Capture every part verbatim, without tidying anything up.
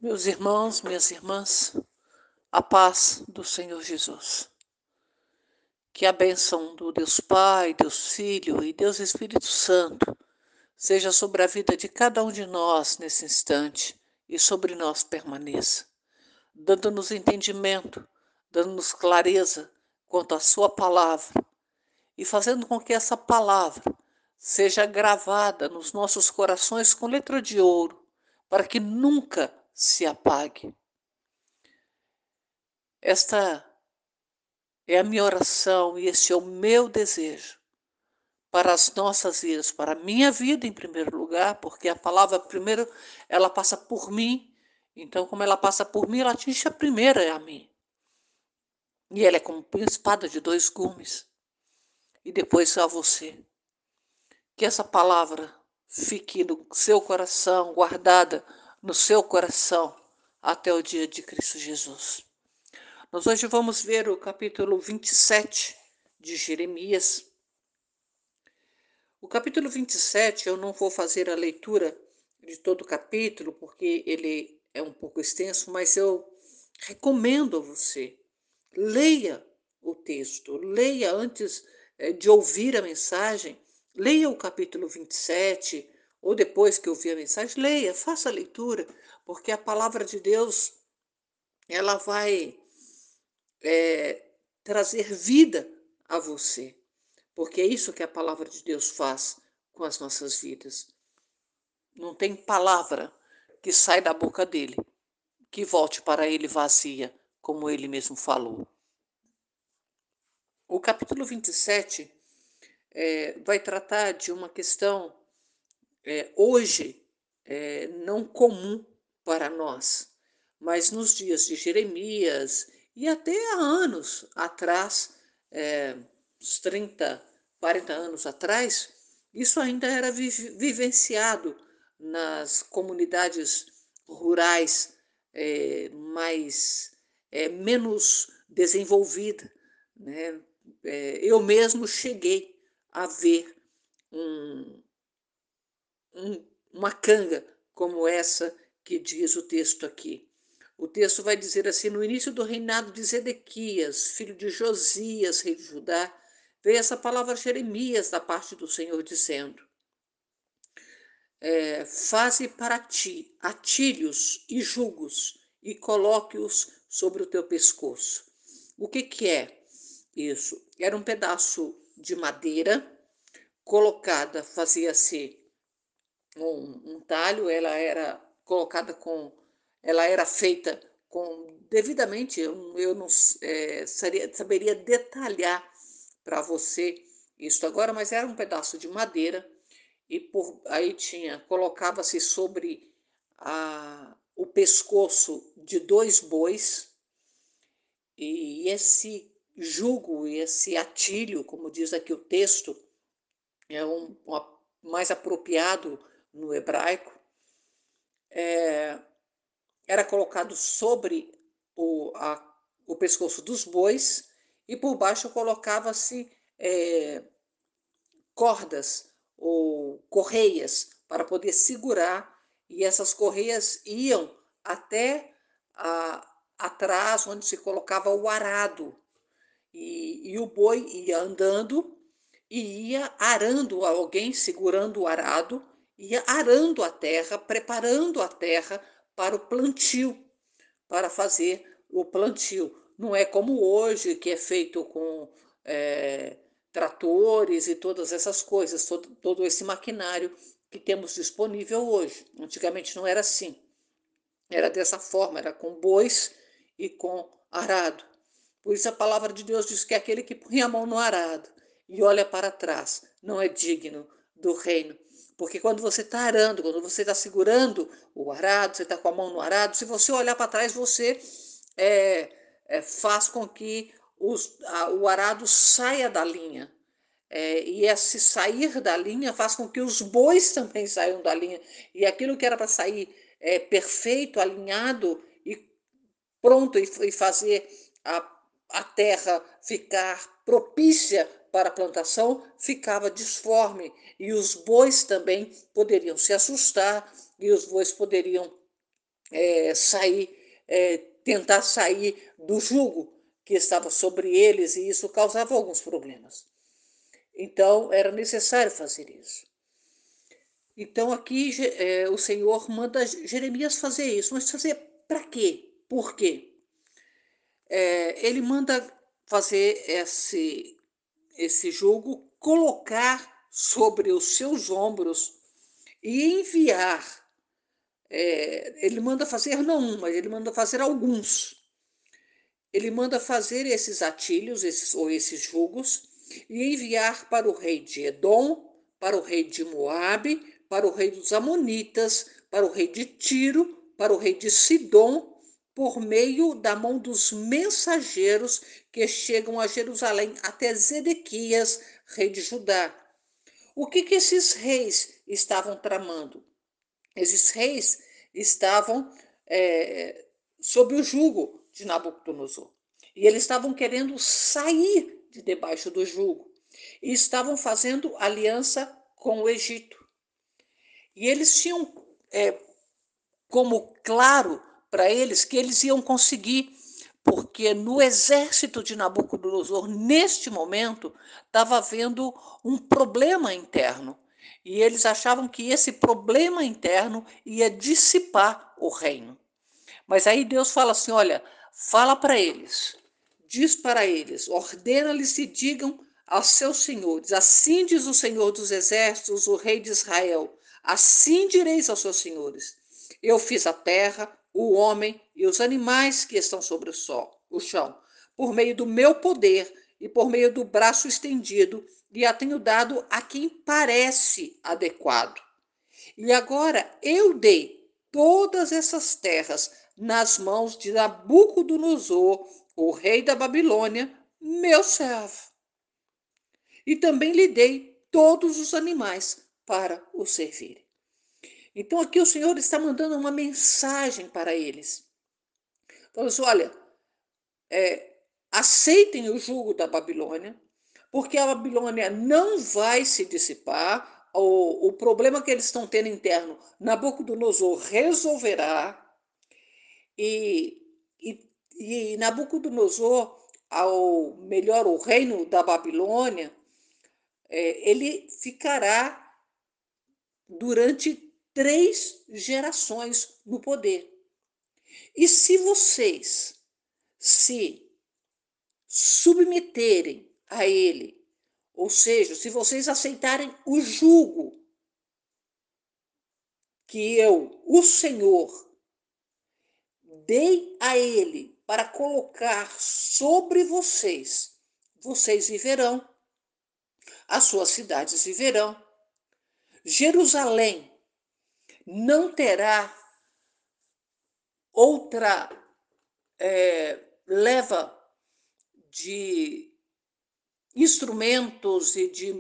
Meus irmãos, minhas irmãs, a paz do Senhor Jesus. Que a bênção do Deus Pai, Deus Filho e Deus Espírito Santo seja sobre a vida de cada um de nós nesse instante e sobre nós permaneça, dando-nos entendimento, dando-nos clareza quanto à Sua palavra e fazendo com que essa palavra seja gravada nos nossos corações com letra de ouro, para que nunca se apague. Esta é a minha oração e este é o meu desejo para as nossas vidas, para a minha vida em primeiro lugar, porque a palavra primeiro ela passa por mim, então como ela passa por mim, ela atinge a primeira a mim. E ela é como uma espada de dois gumes. E depois a você. Que essa palavra fique no seu coração, guardada no seu coração, até o dia de Cristo Jesus. Nós hoje vamos ver o capítulo vinte e sete de Jeremias. O capítulo vinte e sete, eu não vou fazer a leitura de todo o capítulo, porque ele é um pouco extenso, mas eu recomendo a você, leia o texto, leia antes eh, de ouvir a mensagem, leia o capítulo vinte e sete, ou depois que ouvir a mensagem, leia, faça a leitura, porque a palavra de Deus, ela vai eh, trazer vida a você. Porque é isso que a palavra de Deus faz com as nossas vidas. Não tem palavra que sai da boca dele que volte para ele vazia, como ele mesmo falou. O capítulo vinte e sete é, vai tratar de uma questão é, hoje é, não comum para nós, mas nos dias de Jeremias e até há anos atrás, é, uns trinta, quarenta anos atrás, isso ainda era vi vivenciado nas comunidades rurais é, mais é, menos desenvolvidas, né? É, eu mesmo cheguei a ver um, um, uma canga como essa que diz o texto aqui. O texto vai dizer assim: no início do reinado de Zedequias, filho de Josias, rei de Judá, veio essa palavra a Jeremias da parte do Senhor, dizendo: é, faze para ti atilhos e jugos e coloque-os sobre o teu pescoço. O que, que é isso? Era um pedaço de madeira colocada, fazia-se um, um talho, ela era colocada com, ela era feita com devidamente, eu, eu não é, seria, saberia detalhar para você isso agora, mas era um pedaço de madeira e por aí tinha, colocava-se sobre a, o pescoço de dois bois e esse jugo, esse atilho, como diz aqui o texto, é um, um mais apropriado no hebraico, é, era colocado sobre o, a, o pescoço dos bois e por baixo colocava-se é, cordas ou correias para poder segurar, e essas correias iam até a, atrás onde se colocava o arado, e, e o boi ia andando e ia arando, alguém segurando o arado, ia arando a terra, preparando a terra para o plantio, para fazer o plantio. Não é como hoje, que é feito com é, tratores e todas essas coisas, todo, todo esse maquinário que temos disponível hoje. Antigamente não era assim. Era dessa forma, era com bois e com arado. Por isso a palavra de Deus diz que aquele que põe a mão no arado e olha para trás não é digno do reino. Porque quando você está arando, quando você está segurando o arado, você está com a mão no arado, se você olhar para trás, você é, é, faz com que os, a, o arado saia da linha. É, e esse sair da linha faz com que os bois também saiam da linha. E aquilo que era para sair é, perfeito, alinhado e pronto, e, e fazer a a terra ficar propícia para a plantação, ficava disforme, e os bois também poderiam se assustar, e os bois poderiam é, sair, é, tentar sair do jugo que estava sobre eles, e isso causava alguns problemas. Então, era necessário fazer isso. Então, aqui é, o Senhor manda Jeremias fazer isso. Mas fazer para quê? Por quê? É, ele manda fazer esse, esse jugo, colocar sobre os seus ombros e enviar. É, ele manda fazer não um, mas ele manda fazer alguns. Ele manda fazer esses atilhos, esses, ou esses jugos, e enviar para o rei de Edom, para o rei de Moabe, para o rei dos Amonitas, para o rei de Tiro, para o rei de Sidom, por meio da mão dos mensageiros que chegam a Jerusalém até Zedequias, rei de Judá. O que, que esses reis estavam tramando? Esses reis estavam é, sob o jugo de Nabucodonosor. E eles estavam querendo sair de debaixo do jugo. E estavam fazendo aliança com o Egito. E eles tinham é, como claro para eles que eles iam conseguir, porque no exército de Nabucodonosor, neste momento, estava havendo um problema interno. E eles achavam que esse problema interno ia dissipar o reino. Mas aí Deus fala assim: olha, fala para eles, diz para eles, ordena-lhes e digam aos seus senhores: assim diz o Senhor dos Exércitos, o Rei de Israel, assim direis aos seus senhores: eu fiz a terra, o homem e os animais que estão sobre o sol, o chão, por meio do meu poder e por meio do braço estendido, e a tenho dado a quem parece adequado. E agora eu dei todas essas terras nas mãos de Nabucodonosor, o rei da Babilônia, meu servo. E também lhe dei todos os animais para o servirem. Então aqui o Senhor está mandando uma mensagem para eles. Falando assim: olha, é, aceitem o jugo da Babilônia, porque a Babilônia não vai se dissipar. O, o problema que eles estão tendo interno, Nabucodonosor resolverá. E, e, e Nabucodonosor, ao melhor, o reino da Babilônia, é, ele ficará durante três gerações no poder. E se vocês se submeterem a ele, ou seja, se vocês aceitarem o jugo que eu, o Senhor, dei a ele para colocar sobre vocês, vocês viverão, as suas cidades viverão. Jerusalém não terá outra é, leva de instrumentos e de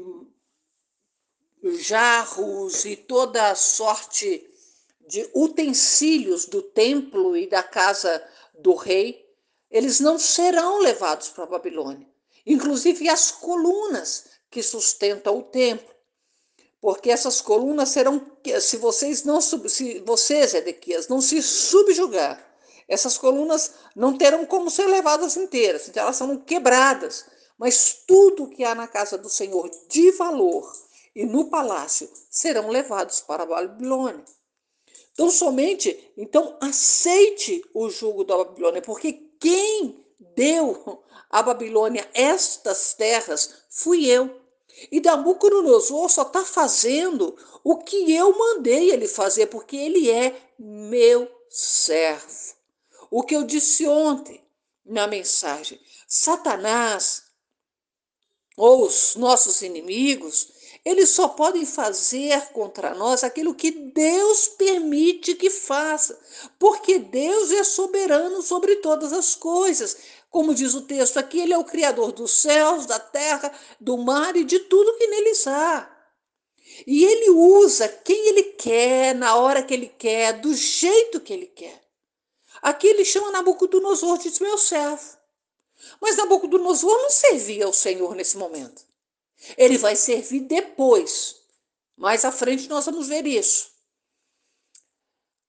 jarros e toda a sorte de utensílios do templo e da casa do rei, eles não serão levados para a Babilônia. Inclusive as colunas que sustentam o templo. Porque essas colunas serão, se vocês não, se você, Zedequias, não se subjugar, essas colunas não terão como ser levadas inteiras, então elas são quebradas. Mas tudo que há na casa do Senhor de valor e no palácio serão levados para a Babilônia. Então, somente, então, aceite o jugo da Babilônia, porque quem deu à Babilônia estas terras fui eu. E Nabucodonosor só está fazendo o que eu mandei ele fazer, porque ele é meu servo. O que eu disse ontem na mensagem: Satanás ou os nossos inimigos, eles só podem fazer contra nós aquilo que Deus permite que faça, porque Deus é soberano sobre todas as coisas. Como diz o texto aqui, ele é o criador dos céus, da terra, do mar e de tudo que neles há. E ele usa quem ele quer, na hora que ele quer, do jeito que ele quer. Aqui ele chama Nabucodonosor de meu servo. Mas Nabucodonosor não servia ao Senhor nesse momento. Ele vai servir depois. Mais à frente nós vamos ver isso.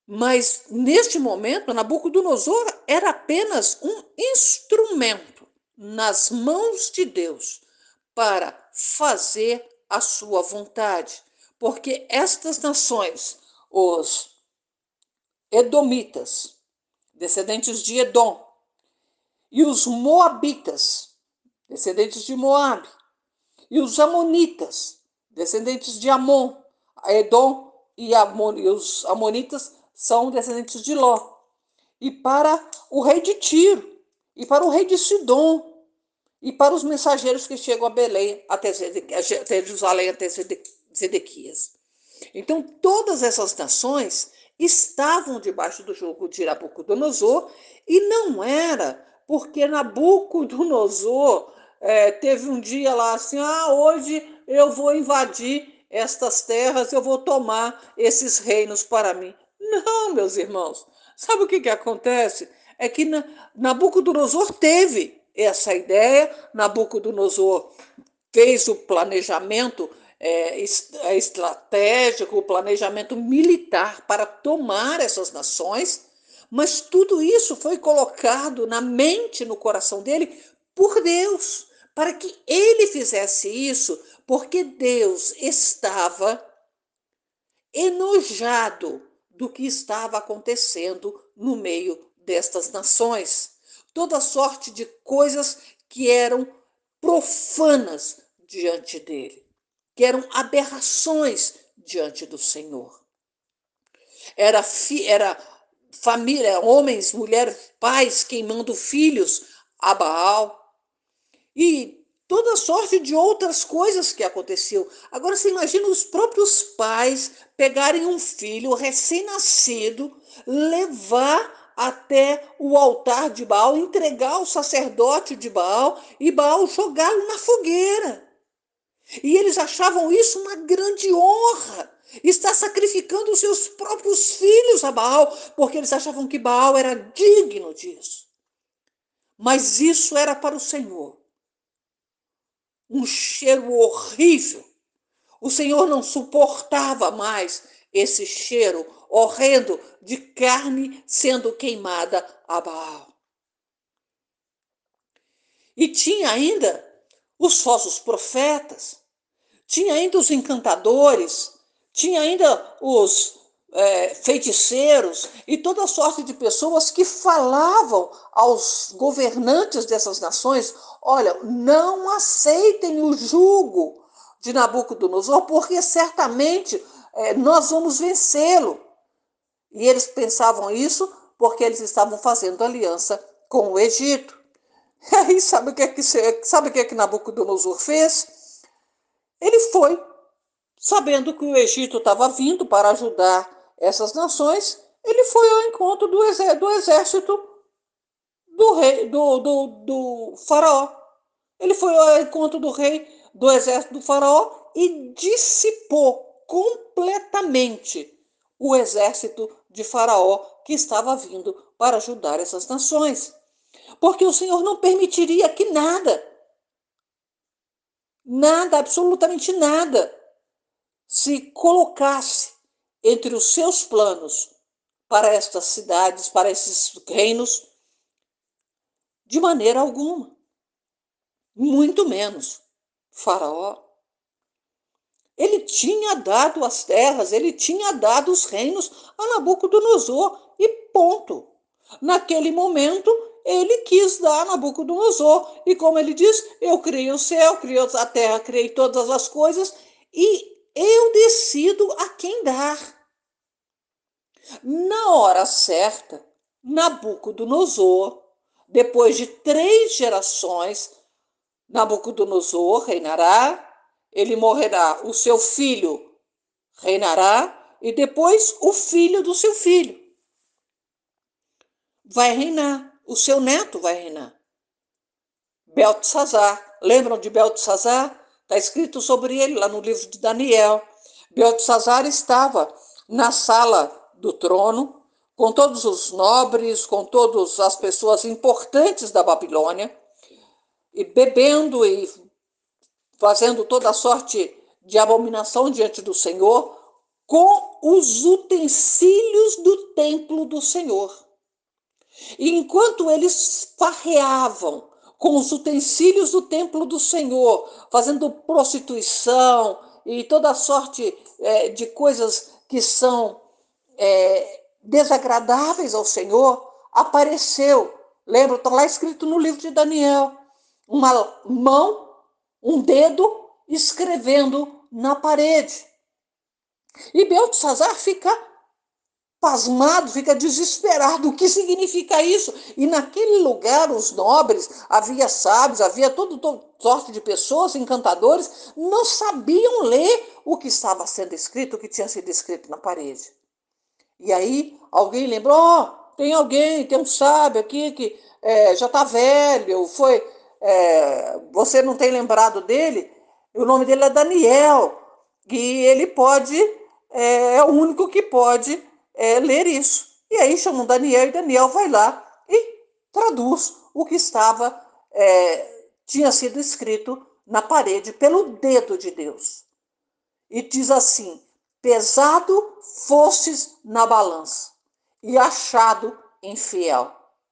Mas, neste momento, Nabucodonosor era apenas um instrumento nas mãos de Deus para fazer a sua vontade. Porque estas nações, os edomitas, descendentes de Edom, e os moabitas, descendentes de Moabe, e os amonitas, descendentes de Amon, Edom e, Amon, e os amonitas são descendentes de Ló. E para o rei de Tiro, e para o rei de Sidom, e para os mensageiros que chegam a Belém, até, até Jerusalém, até Zedequias. Então, todas essas nações estavam debaixo do jugo de Nabucodonosor, e não era porque Nabucodonosor é, teve um dia lá assim, ah, hoje eu vou invadir estas terras, eu vou tomar esses reinos para mim. Não, meus irmãos. Sabe o que, que acontece? É que Nabucodonosor teve essa ideia, Nabucodonosor fez o planejamento é, estratégico, o planejamento militar para tomar essas nações, mas tudo isso foi colocado na mente, no coração dele, por Deus, para que ele fizesse isso, porque Deus estava enojado do que estava acontecendo no meio destas nações. Toda sorte de coisas que eram profanas diante dele, que eram aberrações diante do Senhor. Era, fi, era família, homens, mulheres, pais queimando filhos a Baal. E toda sorte de outras coisas que aconteciam. Agora você imagina os próprios pais pegarem um filho recém-nascido, levar até o altar de Baal, entregar ao sacerdote de Baal e Baal jogá-lo na fogueira. E eles achavam isso uma grande honra. Está sacrificando os seus próprios filhos a Baal, porque eles achavam que Baal era digno disso. Mas isso era para o Senhor um cheiro horrível. O Senhor não suportava mais esse cheiro horrendo de carne sendo queimada a Baal. E tinha ainda os falsos profetas, tinha ainda os encantadores, tinha ainda os é, feiticeiros e toda sorte de pessoas que falavam aos governantes dessas nações: olha, não aceitem o jugo de Nabucodonosor, porque certamente é, nós vamos vencê-lo. E eles pensavam isso porque eles estavam fazendo aliança com o Egito. E aí, sabe o que é que, sabe o que, é que Nabucodonosor fez? Ele foi, sabendo que o Egito estava vindo para ajudar essas nações, ele foi ao encontro do, do exército do rei, do, do, do faraó. Ele foi ao encontro do rei, do exército do faraó e dissipou completamente o exército de faraó que estava vindo para ajudar essas nações. Porque o Senhor não permitiria que nada, nada, absolutamente nada, se colocasse entre os seus planos para estas cidades, para esses reinos, de maneira alguma. Muito menos Faraó. Ele tinha dado as terras, ele tinha dado os reinos a Nabucodonosor e ponto. Naquele momento, ele quis dar a Nabucodonosor. E como ele diz, eu criei o céu, criei a terra, criei todas as coisas e eu decido a quem dar. Na hora certa, Nabucodonosor, depois de três gerações, Nabucodonosor reinará, ele morrerá, o seu filho reinará, e depois o filho do seu filho vai reinar, o seu neto vai reinar. Beltesazar, lembram de Beltesazar? Está escrito sobre ele lá no livro de Daniel. Beltesazar estava na sala do trono, com todos os nobres, com todas as pessoas importantes da Babilônia, e bebendo e fazendo toda sorte de abominação diante do Senhor, com os utensílios do templo do Senhor. E enquanto eles farreavam com os utensílios do templo do Senhor, fazendo prostituição e toda sorte é, de coisas que são é, desagradáveis ao Senhor, apareceu, lembra, está lá escrito no livro de Daniel, uma mão, um dedo escrevendo na parede. E Beltesazar fica pasmado, fica desesperado. O que significa isso? E naquele lugar, os nobres, havia sábios, havia toda, toda sorte de pessoas, encantadores, não sabiam ler o que estava sendo escrito, o que tinha sido escrito na parede. E aí alguém lembrou, oh, tem alguém, tem um sábio aqui que é, já está velho, foi, é, você não tem lembrado dele? O nome dele é Daniel, e ele pode, é, é o único que pode é, ler isso. E aí chamam Daniel, e Daniel vai lá e traduz o que estava, é, tinha sido escrito na parede pelo dedo de Deus. E diz assim, pesado fostes na balança e achado infiel.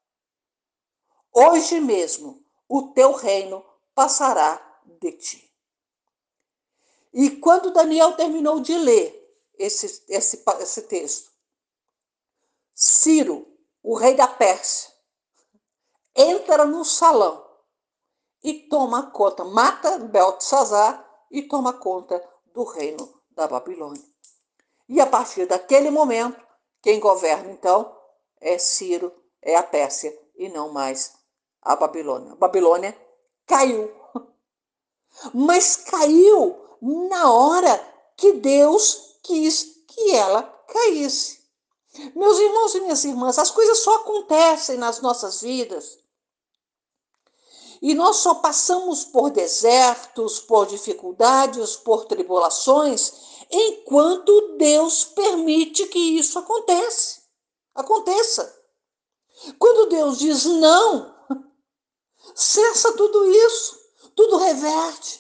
Hoje mesmo o teu reino passará de ti. E quando Daniel terminou de ler esse, esse, esse texto, Ciro, o rei da Pérsia, entra no salão e toma conta, mata Beltesazar e toma conta do reino da Babilônia. E a partir daquele momento, quem governa então é Ciro, é a Pérsia e não mais a Babilônia. A Babilônia caiu. Mas caiu na hora que Deus quis que ela caísse. Meus irmãos e minhas irmãs, as coisas só acontecem nas nossas vidas. E nós só passamos por desertos, por dificuldades, por tribulações, enquanto Deus permite que isso aconteça. aconteça. Quando Deus diz não, cessa tudo isso, tudo reverte.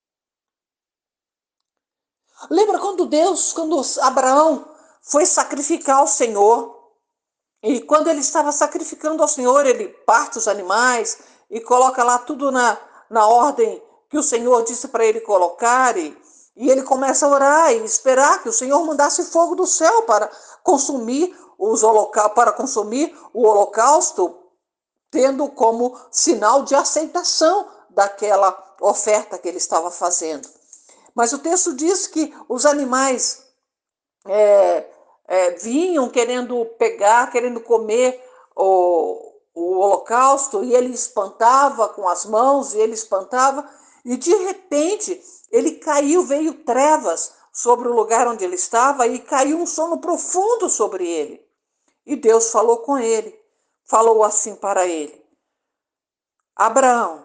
Lembra quando Deus, quando Abraão foi sacrificar ao Senhor, e quando ele estava sacrificando ao Senhor, ele parte os animais e coloca lá tudo na, na ordem que o Senhor disse para ele colocar, e, e ele começa a orar e esperar que o Senhor mandasse fogo do céu para consumir os holoca- para consumir o holocausto, tendo como sinal de aceitação daquela oferta que ele estava fazendo. Mas o texto diz que os animais é, é, vinham querendo pegar, querendo comer o, o holocausto, e ele espantava com as mãos, e ele espantava, e de repente ele caiu, veio trevas sobre o lugar onde ele estava, e caiu um sono profundo sobre ele. E Deus falou com ele, falou assim para ele, Abraão,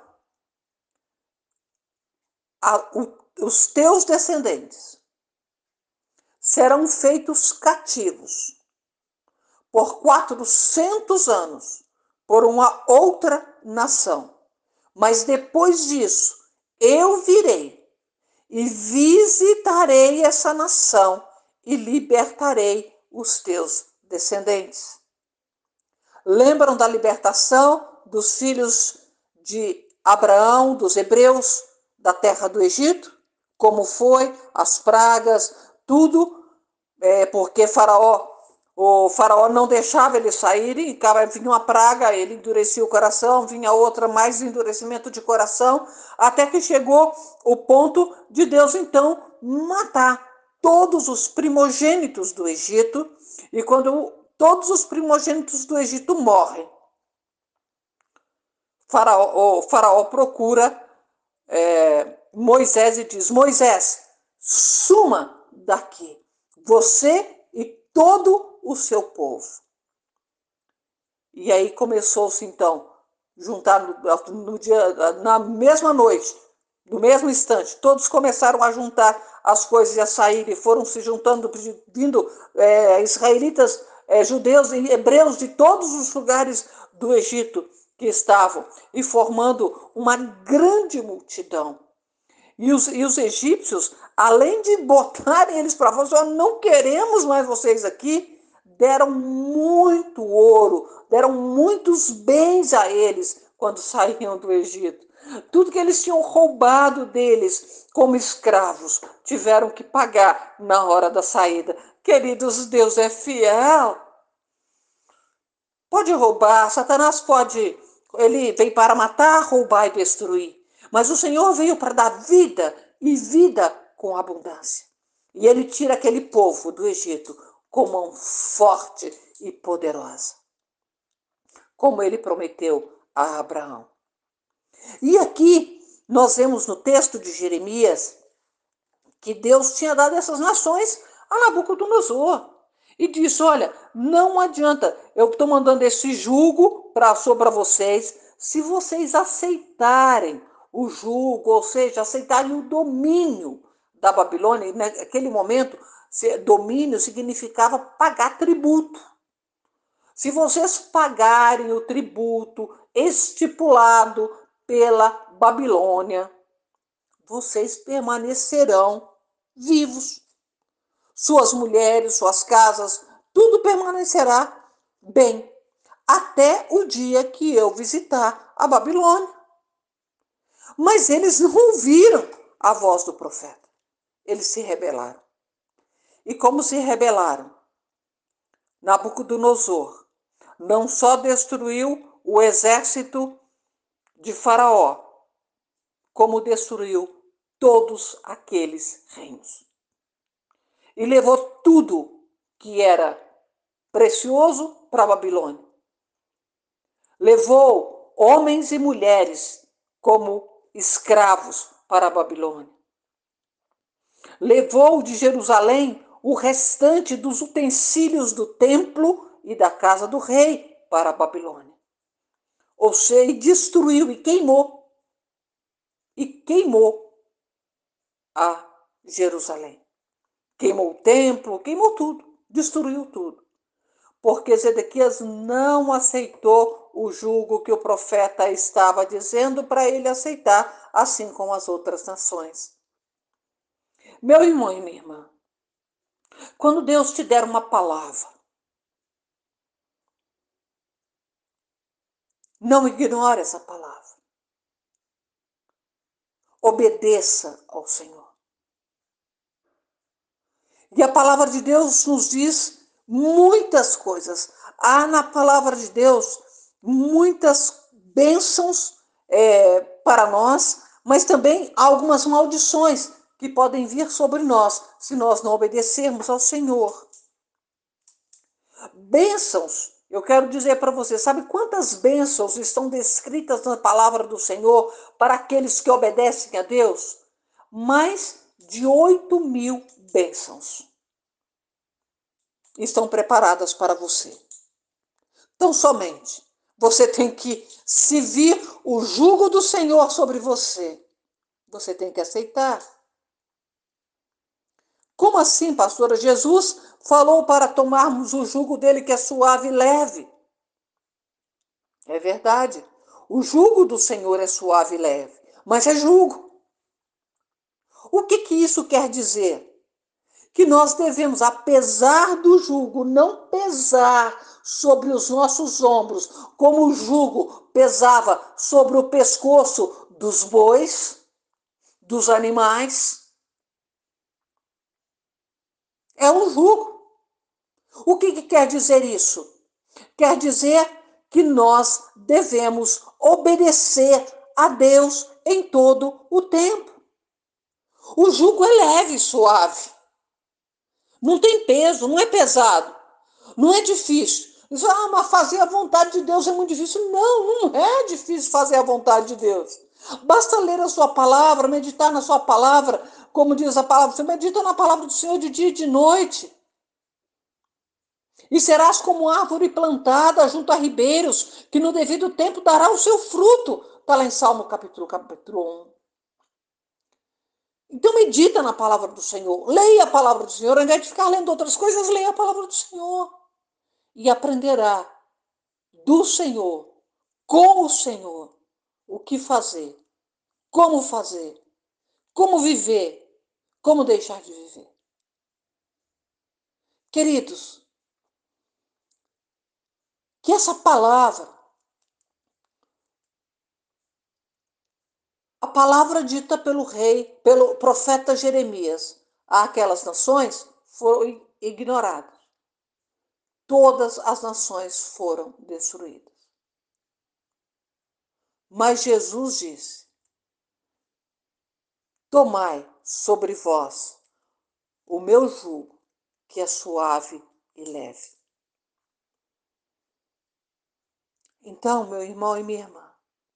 a, o, os teus descendentes serão feitos cativos por quatrocentos anos por uma outra nação. Mas depois disso, eu virei e visitarei essa nação e libertarei os teus descendentes. Lembram da libertação dos filhos de Abraão, dos hebreus, da terra do Egito? Como foi, as pragas, tudo, é, porque Faraó, o Faraó não deixava eles saírem, vinha uma praga, ele endurecia o coração, vinha outra, mais endurecimento de coração, até que chegou o ponto de Deus, então, matar todos os primogênitos do Egito, e quando todos os primogênitos do Egito morrem, Faraó, o Faraó procura é, Moisés e diz, Moisés, suma daqui, você e todo o seu povo. E aí começou-se então, juntar no, no dia, na mesma noite, no mesmo instante, todos começaram a juntar as coisas e a sair, e foram se juntando, vindo é, israelitas, é, judeus e hebreus de todos os lugares do Egito que estavam, e formando uma grande multidão. E os, e os egípcios, além de botarem eles para fora, não queremos mais vocês aqui, deram muito ouro, deram muitos bens a eles quando saíam do Egito. Tudo que eles tinham roubado deles como escravos, tiveram que pagar na hora da saída. Queridos, Deus é fiel. Pode roubar, Satanás pode, ele veio para matar, roubar e destruir. Mas o Senhor veio para dar vida e vida com abundância. E ele tira aquele povo do Egito com mão forte e poderosa, como ele prometeu a Abraão. E aqui nós vemos no texto de Jeremias que Deus tinha dado essas nações a Nabucodonosor. E disse, olha, não adianta, eu estou mandando esse jugo para sobre vocês, se vocês aceitarem o jugo, ou seja, aceitarem o domínio da Babilônia. E naquele momento, domínio significava pagar tributo. Se vocês pagarem o tributo estipulado pela Babilônia, vocês permanecerão vivos. Suas mulheres, suas casas, tudo permanecerá bem, até o dia que eu visitar a Babilônia. Mas eles não ouviram a voz do profeta. Eles se rebelaram. E como se rebelaram? Nabucodonosor não só destruiu o exército de Faraó, como destruiu todos aqueles reinos. E levou tudo que era precioso para a Babilônia. Levou homens e mulheres como escravos para a Babilônia. Levou de Jerusalém o restante dos utensílios do templo e da casa do rei para a Babilônia. Ou seja, e destruiu e queimou. E queimou a Jerusalém. Queimou o templo, queimou tudo, destruiu tudo. Porque Zedequias não aceitou o jugo que o profeta estava dizendo para ele aceitar, assim como as outras nações. Meu irmão e minha irmã, quando Deus te der uma palavra, não ignore essa palavra. Obedeça ao Senhor. E a palavra de Deus nos diz muitas coisas. Há na palavra de Deus muitas bênçãos é, para nós, mas também algumas maldições que podem vir sobre nós se nós não obedecermos ao Senhor. Bênçãos, eu quero dizer para você, sabe quantas bênçãos estão descritas na palavra do Senhor para aqueles que obedecem a Deus? Mais de oito mil bênçãos estão preparadas para você. Então, somente, você tem que, se vir o jugo do Senhor sobre você, você tem que aceitar. Como assim, pastora? Jesus falou para tomarmos o jugo dele que é suave e leve. É verdade. O jugo do Senhor é suave e leve, mas é jugo. O que que isso quer dizer? Que nós devemos, apesar do jugo não pesar sobre os nossos ombros, como o jugo pesava sobre o pescoço dos bois, dos animais. É um jugo. O que, que quer dizer isso? Quer dizer que nós devemos obedecer a Deus em todo o tempo. O jugo é leve e suave. Não tem peso, não é pesado, não é difícil. Diz, ah, mas fazer a vontade de Deus é muito difícil. Não, não é difícil fazer a vontade de Deus. Basta ler a sua palavra, meditar na sua palavra, como diz a palavra, você medita na palavra do Senhor de dia e de noite. E serás como árvore plantada junto a ribeiros, que no devido tempo dará o seu fruto. Está lá em Salmo capítulo, capítulo um. Então medita na palavra do Senhor. Leia a palavra do Senhor. Ao invés de ficar lendo outras coisas, leia a palavra do Senhor. E aprenderá do Senhor, com o Senhor, o que fazer, como fazer, Como viver? Como deixar de viver? Queridos, que essa palavra, a palavra dita pelo rei, pelo profeta Jeremias, àquelas nações, foi ignorada. Todas as nações foram destruídas. Mas Jesus disse: tomai sobre vós o meu jugo, que é suave e leve. Então, meu irmão e minha irmã,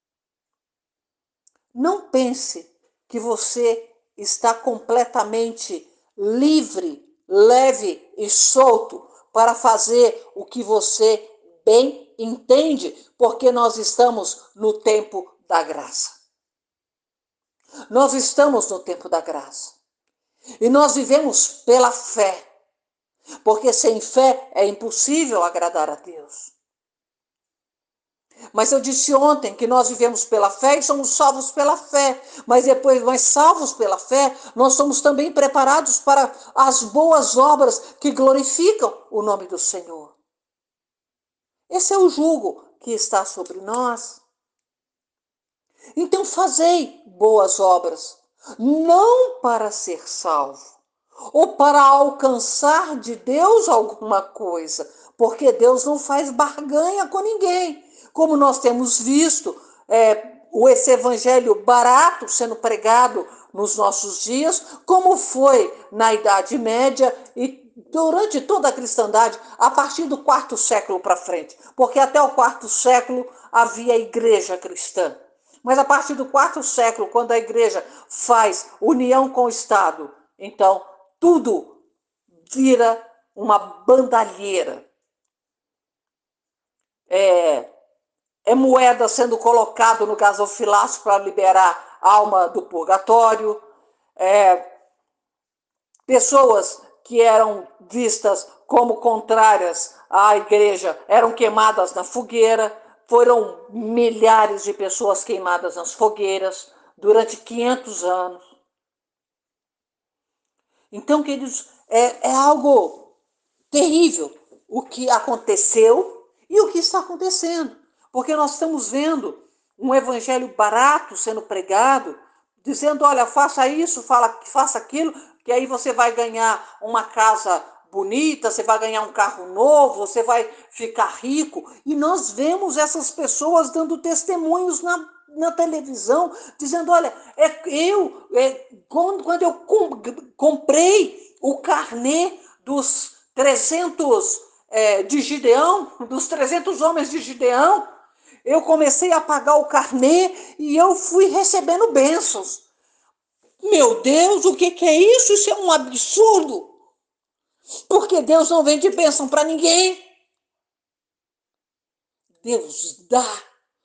não pense que você está completamente livre, leve e solto para fazer o que você bem entende, porque nós estamos no tempo da graça. Nós estamos no tempo da graça. E nós vivemos pela fé, porque sem fé é impossível agradar a Deus. Mas eu disse ontem que nós vivemos pela fé e somos salvos pela fé. Mas depois, mas salvos pela fé, nós somos também preparados para as boas obras que glorificam o nome do Senhor. Esse é o jugo que está sobre nós. Então fazei boas obras, não para ser salvo, ou para alcançar de Deus alguma coisa, porque Deus não faz barganha com ninguém. Como nós temos visto, é, esse evangelho barato sendo pregado nos nossos dias, como foi na Idade Média e durante toda a cristandade, a partir do quarto século para frente, porque até o quarto século havia igreja cristã. Mas a partir do quarto século, quando a igreja faz união com o Estado, então tudo vira uma bandalheira. É, é moeda sendo colocado no gasofilácio para liberar a alma do purgatório. É, pessoas que eram vistas como contrárias à igreja eram queimadas na fogueira. Foram milhares de pessoas queimadas nas fogueiras durante quinhentos anos. Então, queridos, é, é algo terrível o que aconteceu e o que está acontecendo. Porque nós estamos vendo um evangelho barato sendo pregado, dizendo, olha, faça isso, fala, faça aquilo, que aí você vai ganhar uma casa bonita, você vai ganhar um carro novo, você vai ficar rico. E nós vemos essas pessoas dando testemunhos na, na televisão, dizendo, olha, é, eu, é, quando, quando eu com, comprei o carnê dos trezentos é, de Gideão, dos trezentos homens de Gideão, eu comecei a pagar o carnê e eu fui recebendo bênçãos. Meu Deus, o que, que é isso? Isso é um absurdo. Porque Deus não vende bênção para ninguém. Deus dá,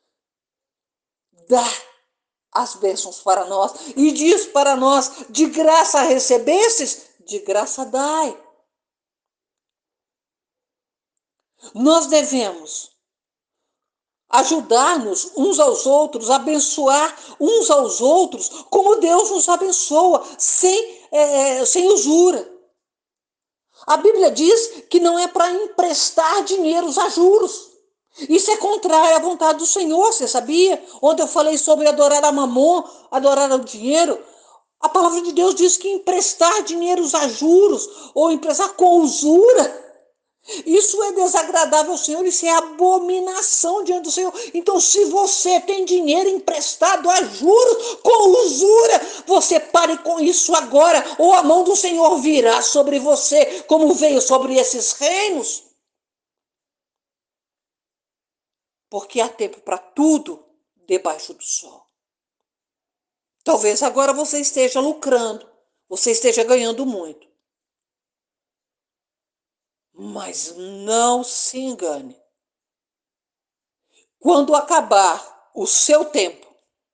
dá as bênçãos para nós. E diz para nós, de graça recebestes, de graça dai. Nós devemos ajudar-nos uns aos outros, abençoar uns aos outros, como Deus nos abençoa, sem, é, sem usura. A Bíblia diz que não é para emprestar dinheiros a juros. Isso é contrário à vontade do Senhor, você sabia? Ontem eu falei sobre adorar a mamon, adorar o dinheiro. A palavra de Deus diz que emprestar dinheiros a juros ou emprestar com usura, isso é desagradável ao Senhor, isso é abominação diante do Senhor. Então, se você tem dinheiro emprestado a juros, com usura, você pare com isso agora, ou a mão do Senhor virá sobre você, como veio sobre esses reinos. Porque há tempo para tudo debaixo do sol. Talvez agora você esteja lucrando, você esteja ganhando muito. Mas não se engane. Quando acabar o seu tempo,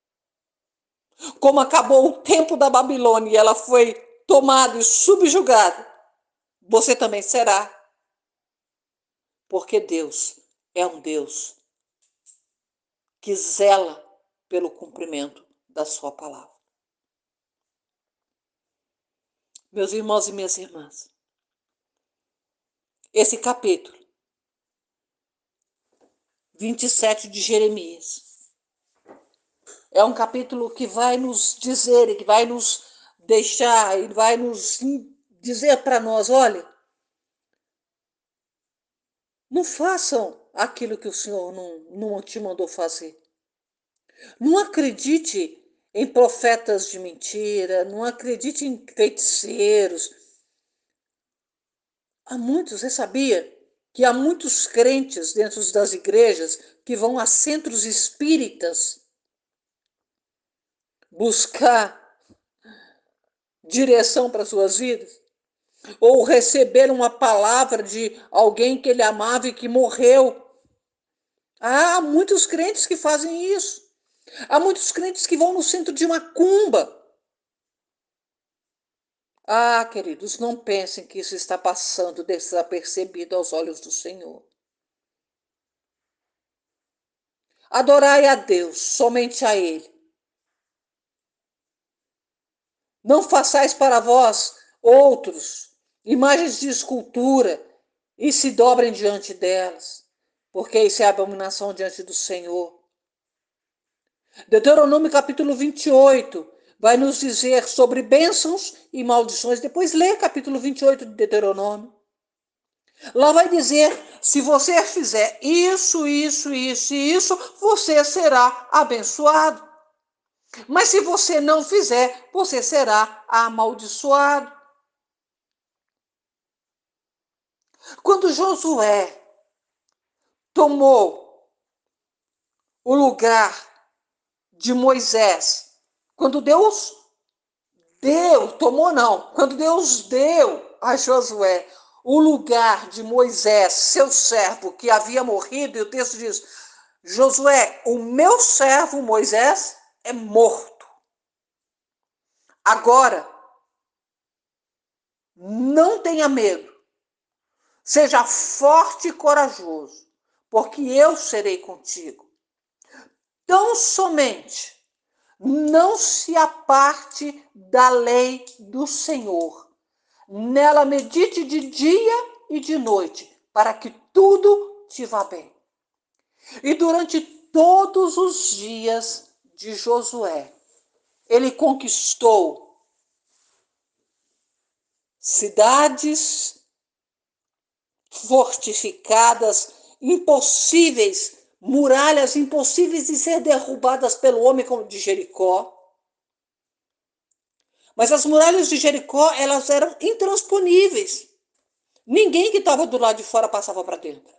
como acabou o tempo da Babilônia e ela foi tomada e subjugada, você também será. Porque Deus é um Deus que zela pelo cumprimento da sua palavra. Meus irmãos e minhas irmãs, esse capítulo vinte e sete de Jeremias é um capítulo que vai nos dizer, que vai nos deixar, e vai nos dizer para nós, olha, não façam aquilo que o Senhor não, não te mandou fazer. Não acredite em profetas de mentira, não acredite em feiticeiros. Há muitos, você sabia que há muitos crentes dentro das igrejas que vão a centros espíritas buscar direção para suas vidas? Ou receber uma palavra de alguém que ele amava e que morreu? Há muitos crentes que fazem isso. Há muitos crentes que vão no centro de macumba. Ah, queridos, não pensem que isso está passando desapercebido aos olhos do Senhor. Adorai a Deus, somente a Ele. Não façais para vós outros imagens de escultura e se dobrem diante delas, porque isso é abominação diante do Senhor. Deuteronômio capítulo vinte e oito vai nos dizer sobre bênçãos e maldições. Depois lê capítulo vinte e oito de Deuteronômio. Lá vai dizer, se você fizer isso, isso, isso e isso, você será abençoado. Mas se você não fizer, você será amaldiçoado. Quando Josué tomou o lugar de Moisés, quando Deus deu, tomou não, quando Deus deu a Josué o lugar de Moisés, seu servo, que havia morrido, e o texto diz, Josué, o meu servo Moisés é morto. Agora, não tenha medo, seja forte e corajoso, porque eu serei contigo. Tão somente não se aparte da lei do Senhor. Nela medite de dia e de noite, para que tudo te vá bem. E durante todos os dias de Josué, ele conquistou cidades fortificadas, impossíveis, muralhas impossíveis de ser derrubadas pelo homem como de Jericó. Mas as muralhas de Jericó, elas eram intransponíveis. Ninguém que estava do lado de fora passava para dentro.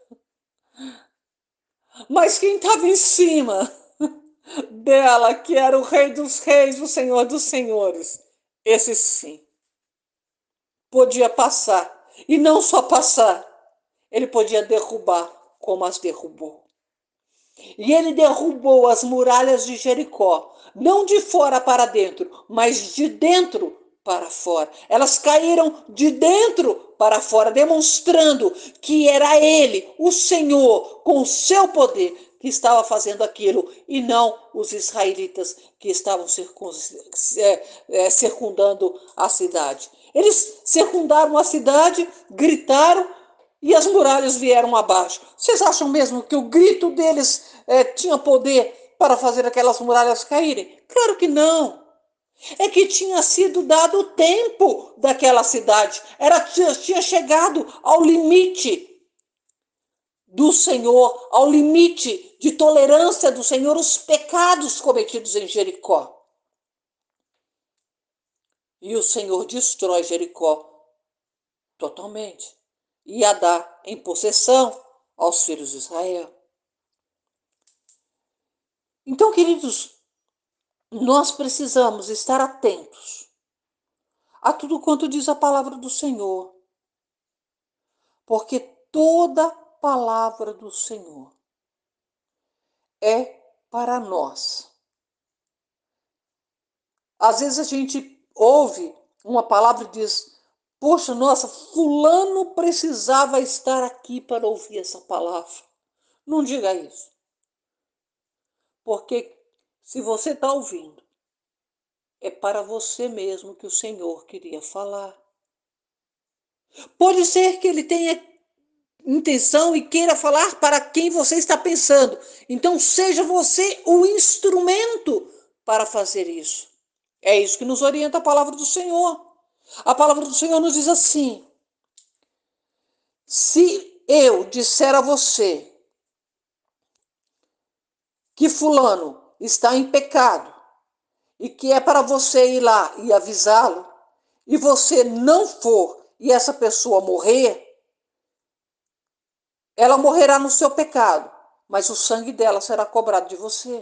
Mas quem estava em cima dela, que era o Rei dos Reis, o Senhor dos Senhores, esse sim, podia passar. E não só passar, ele podia derrubar, como as derrubou. E ele derrubou as muralhas de Jericó, não de fora para dentro, mas de dentro para fora. Elas caíram de dentro para fora, demonstrando que era ele, o Senhor, com o seu poder, que estava fazendo aquilo, e não os israelitas que estavam circundando a cidade. Eles circundaram a cidade, gritaram, e as muralhas vieram abaixo. Vocês acham mesmo que o grito deles é, tinha poder para fazer aquelas muralhas caírem? Claro que não. É que tinha sido dado o tempo daquela cidade. Era, tinha chegado ao limite do Senhor, ao limite de tolerância do Senhor, os pecados cometidos em Jericó. E o Senhor destrói Jericó totalmente. E a dá em possessão aos filhos de Israel. Então, queridos, nós precisamos estar atentos a tudo quanto diz a palavra do Senhor, porque toda palavra do Senhor é para nós. Às vezes a gente ouve uma palavra e diz, poxa, nossa, fulano precisava estar aqui para ouvir essa palavra. Não diga isso. Porque se você está ouvindo é para você mesmo que o Senhor queria falar. Pode ser que ele tenha intenção e queira falar para quem você está pensando. Então, seja você o instrumento para fazer isso. É isso que nos orienta a palavra do Senhor. A palavra do Senhor nos diz assim: se eu disser a você que fulano está em pecado e que é para você ir lá e avisá-lo, e você não for e essa pessoa morrer, ela morrerá no seu pecado, mas o sangue dela será cobrado de você.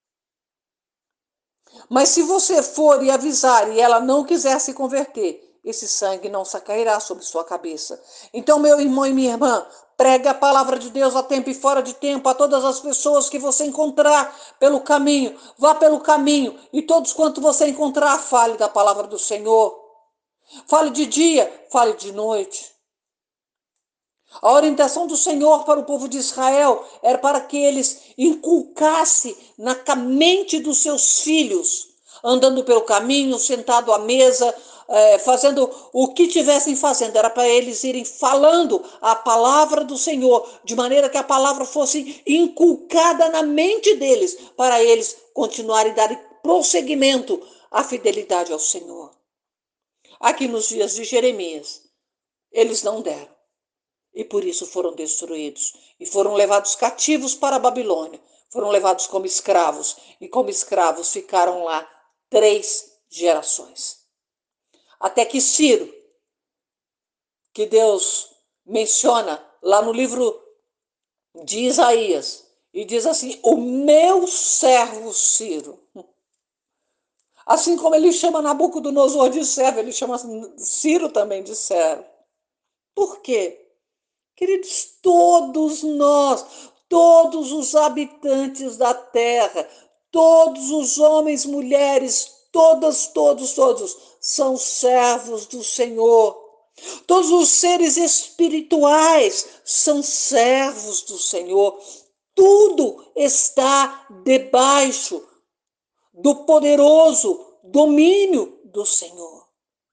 Mas se você for e avisar e ela não quiser se converter, esse sangue não cairá sobre sua cabeça. Então, meu irmão e minha irmã, pregue a palavra de Deus a tempo e fora de tempo a todas as pessoas que você encontrar pelo caminho. Vá pelo caminho e todos quanto você encontrar, fale da palavra do Senhor. Fale de dia, fale de noite. A orientação do Senhor para o povo de Israel era para que eles inculcassem na mente dos seus filhos, andando pelo caminho, sentado à mesa, é, fazendo o que tivessem fazendo. Era para eles irem falando a palavra do Senhor, de maneira que a palavra fosse inculcada na mente deles, para eles continuarem a dar prosseguimento à fidelidade ao Senhor. Aqui nos dias de Jeremias, eles não deram. E por isso foram destruídos. E foram levados cativos para a Babilônia. Foram levados como escravos. E como escravos ficaram lá três gerações. Até que Ciro, que Deus menciona lá no livro de Isaías, e diz assim: o meu servo Ciro. Assim como ele chama Nabucodonosor de servo, ele chama Ciro também de servo. Por quê? Queridos, todos nós, todos os habitantes da terra, todos os homens, mulheres, todas, todos, todos, são servos do Senhor. Todos os seres espirituais são servos do Senhor. Tudo está debaixo do poderoso domínio do Senhor.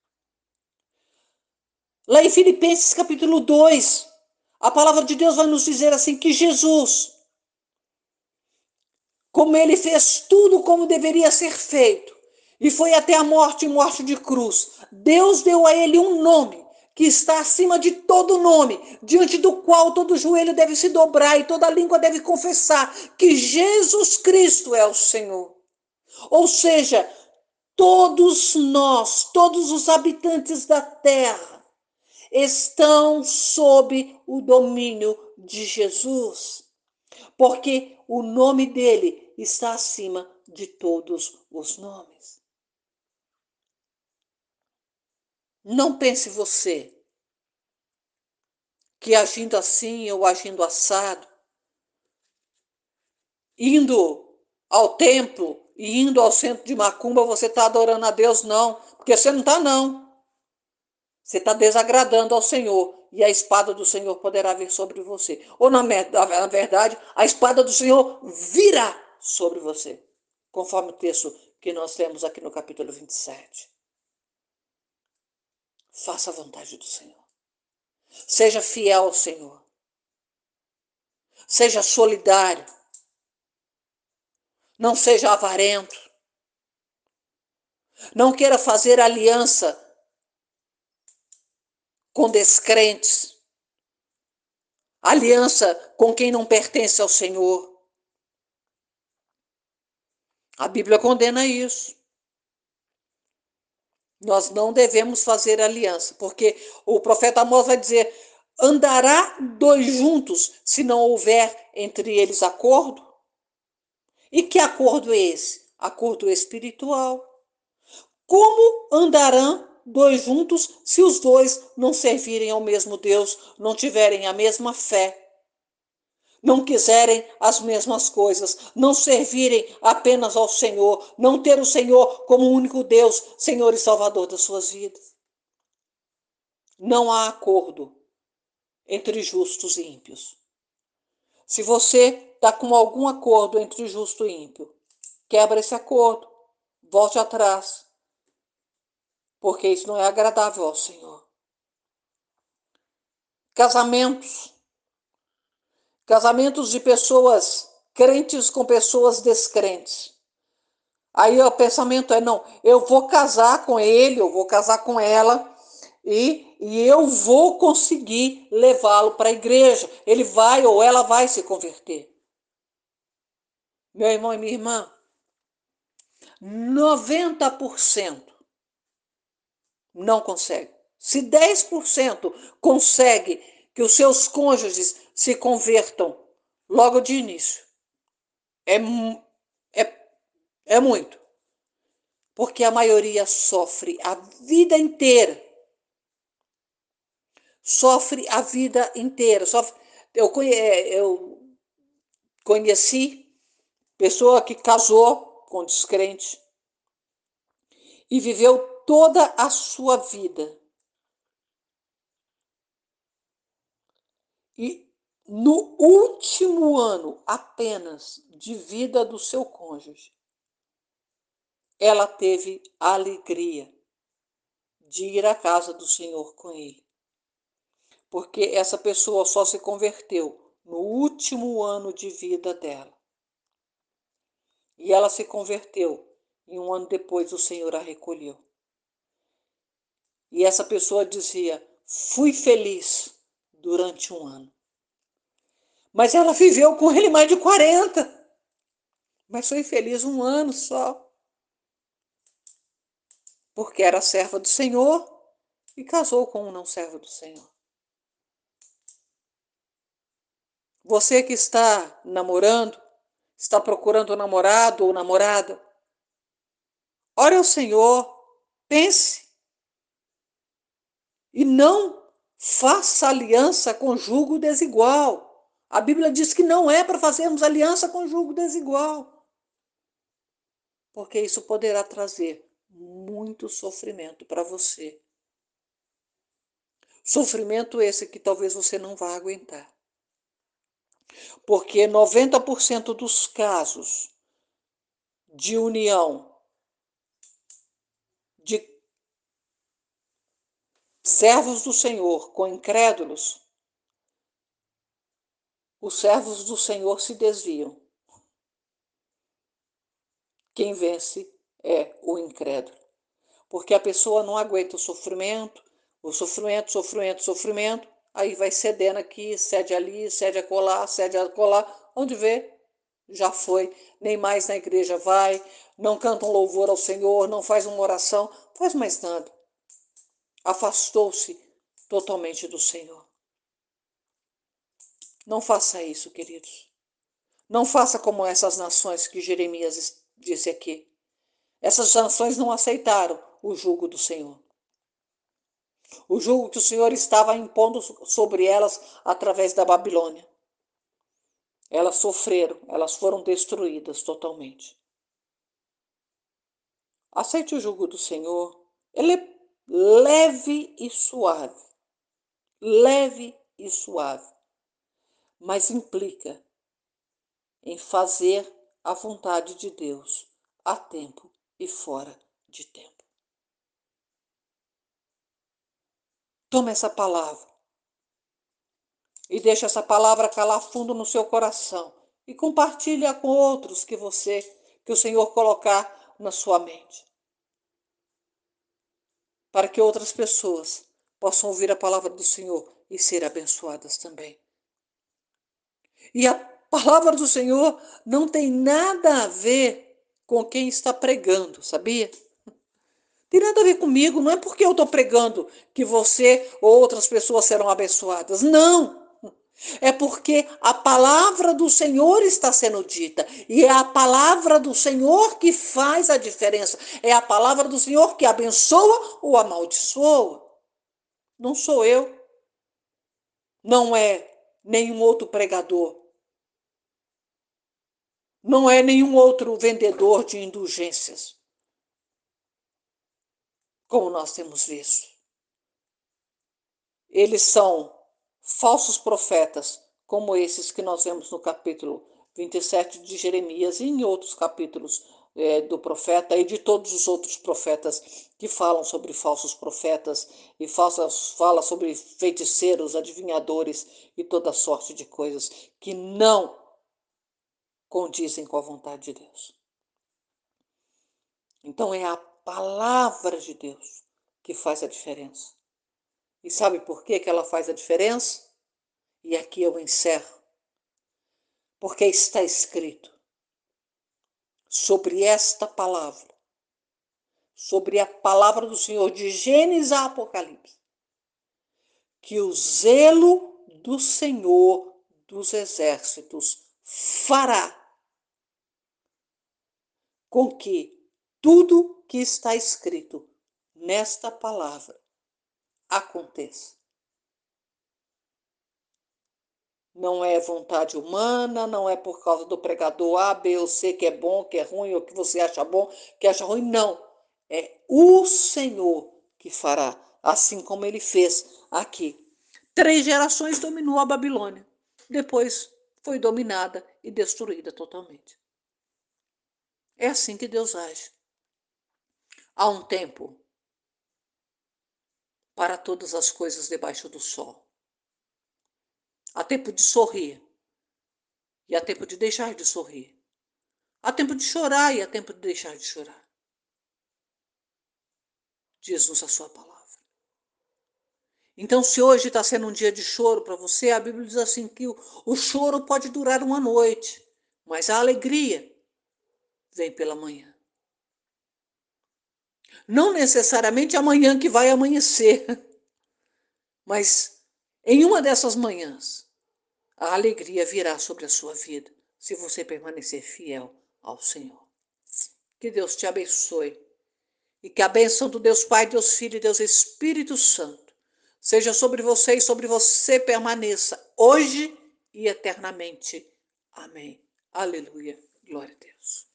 Lá em Filipenses capítulo dois, a palavra de Deus vai nos dizer assim que Jesus, como ele fez tudo como deveria ser feito, e foi até a morte e morte de cruz, Deus deu a ele um nome que está acima de todo nome, diante do qual todo joelho deve se dobrar e toda língua deve confessar que Jesus Cristo é o Senhor. Ou seja, todos nós, todos os habitantes da terra, estão sob o domínio de Jesus, porque o nome dele está acima de todos os nomes. Não pense você que agindo assim ou agindo assado, indo ao templo e indo ao centro de macumba, você está adorando a Deus, não, porque você não está, não. Você está desagradando ao Senhor e a espada do Senhor poderá vir sobre você. Ou, na, na verdade, a espada do Senhor virá sobre você, conforme o texto que nós temos aqui no capítulo vinte e sete. Faça a vontade do Senhor. Seja fiel ao Senhor. Seja solidário. Não seja avarento. Não queira fazer aliança com descrentes. Aliança com quem não pertence ao Senhor. A Bíblia condena isso. Nós não devemos fazer aliança, porque o profeta Amós vai dizer: andará dois juntos se não houver entre eles acordo? E que acordo é esse? Acordo espiritual. Como andarão dois juntos se os dois não servirem ao mesmo Deus, não tiverem a mesma fé, não quiserem as mesmas coisas, não servirem apenas ao Senhor, não ter o Senhor como único Deus, Senhor e Salvador das suas vidas? Não há acordo entre justos e ímpios. Se você está com algum acordo entre justo e ímpio, quebra esse acordo, volte atrás, porque isso não é agradável ao Senhor. Casamentos, casamentos de pessoas crentes com pessoas descrentes. Aí o pensamento é, não, eu vou casar com ele, eu vou casar com ela, e, e eu vou conseguir levá-lo para a igreja. Ele vai ou ela vai se converter. Meu irmão e minha irmã, noventa por cento não consegue. Se dez por cento consegue que os seus cônjuges se convertam logo de início, é, é, é muito. Porque a maioria sofre a vida inteira. Sofre a vida inteira. Sofre. Eu, conhe, eu conheci pessoa que casou com descrente e viveu toda a sua vida. E no último ano apenas de vida do seu cônjuge, ela teve a alegria de ir à casa do Senhor com ele. Porque essa pessoa só se converteu no último ano de vida dela. E ela se converteu, e um ano depois o Senhor a recolheu. E essa pessoa dizia, fui feliz durante um ano. Mas ela viveu com ele mais de quarenta. Mas foi feliz um ano só. Porque era serva do Senhor e casou com um não servo do Senhor. Você que está namorando, está procurando um namorado ou namorada, ore ao Senhor, pense. E não faça aliança com jugo desigual. A Bíblia diz que não é para fazermos aliança com jugo desigual. Porque isso poderá trazer muito sofrimento para você. Sofrimento esse que talvez você não vá aguentar. Porque noventa por cento dos casos de união de servos do Senhor com incrédulos, os servos do Senhor se desviam. Quem vence é o incrédulo. Porque a pessoa não aguenta o sofrimento, o sofrimento, sofrimento, sofrimento, aí vai cedendo aqui, cede ali, cede acolá, cede acolá, onde vê, já foi, nem mais na igreja vai, não canta um louvor ao Senhor, não faz uma oração, faz mais nada. Afastou-se totalmente do Senhor. Não faça isso, queridos. Não faça como essas nações que Jeremias disse aqui. Essas nações não aceitaram o jugo do Senhor. O jugo que o Senhor estava impondo sobre elas através da Babilônia. Elas sofreram, elas foram destruídas totalmente. Aceite o jugo do Senhor. Ele é leve e suave. Leve e suave. Mas implica em fazer a vontade de Deus a tempo e fora de tempo. Toma essa palavra e deixa essa palavra calar fundo no seu coração e compartilha com outros que você, que o Senhor colocar na sua mente, para que outras pessoas possam ouvir a palavra do Senhor e ser abençoadas também. E a palavra do Senhor não tem nada a ver com quem está pregando, sabia? Tem nada a ver comigo, não é porque eu estou pregando que você ou outras pessoas serão abençoadas. Não! É porque a palavra do Senhor está sendo dita. E é a palavra do Senhor que faz a diferença. É a palavra do Senhor que abençoa ou amaldiçoa. Não sou eu. Não é nenhum outro pregador. Não é nenhum outro vendedor de indulgências. Como nós temos visto. Eles são falsos profetas, como esses que nós vemos no capítulo vinte e sete de Jeremias e em outros capítulos é, do profeta e de todos os outros profetas que falam sobre falsos profetas e falsas, fala sobre feiticeiros, adivinhadores e toda sorte de coisas que não condizem com a vontade de Deus. Então é a palavra de Deus que faz a diferença. E sabe por que que ela faz a diferença? E aqui eu encerro. Porque está escrito sobre esta palavra, sobre a palavra do Senhor, de Gênesis a Apocalipse, que o zelo do Senhor dos exércitos fará com que tudo que está escrito nesta palavra aconteça. Não é vontade humana, não é por causa do pregador A, B ou C que é bom, que é ruim, ou que você acha bom, que acha ruim, não. É o Senhor que fará, assim como ele fez aqui. Três gerações dominou a Babilônia. Depois foi dominada e destruída totalmente. É assim que Deus age. Há um tempo para todas as coisas debaixo do sol. Há tempo de sorrir e há tempo de deixar de sorrir. Há tempo de chorar e há tempo de deixar de chorar. Diz-nos a sua palavra. Então, se hoje está sendo um dia de choro para você, a Bíblia diz assim que o, o choro pode durar uma noite, mas a alegria vem pela manhã. Não necessariamente amanhã que vai amanhecer, mas em uma dessas manhãs, a alegria virá sobre a sua vida, se você permanecer fiel ao Senhor. Que Deus te abençoe e que a bênção do Deus Pai, Deus Filho e Deus Espírito Santo seja sobre você e sobre você permaneça hoje e eternamente. Amém. Aleluia. Glória a Deus.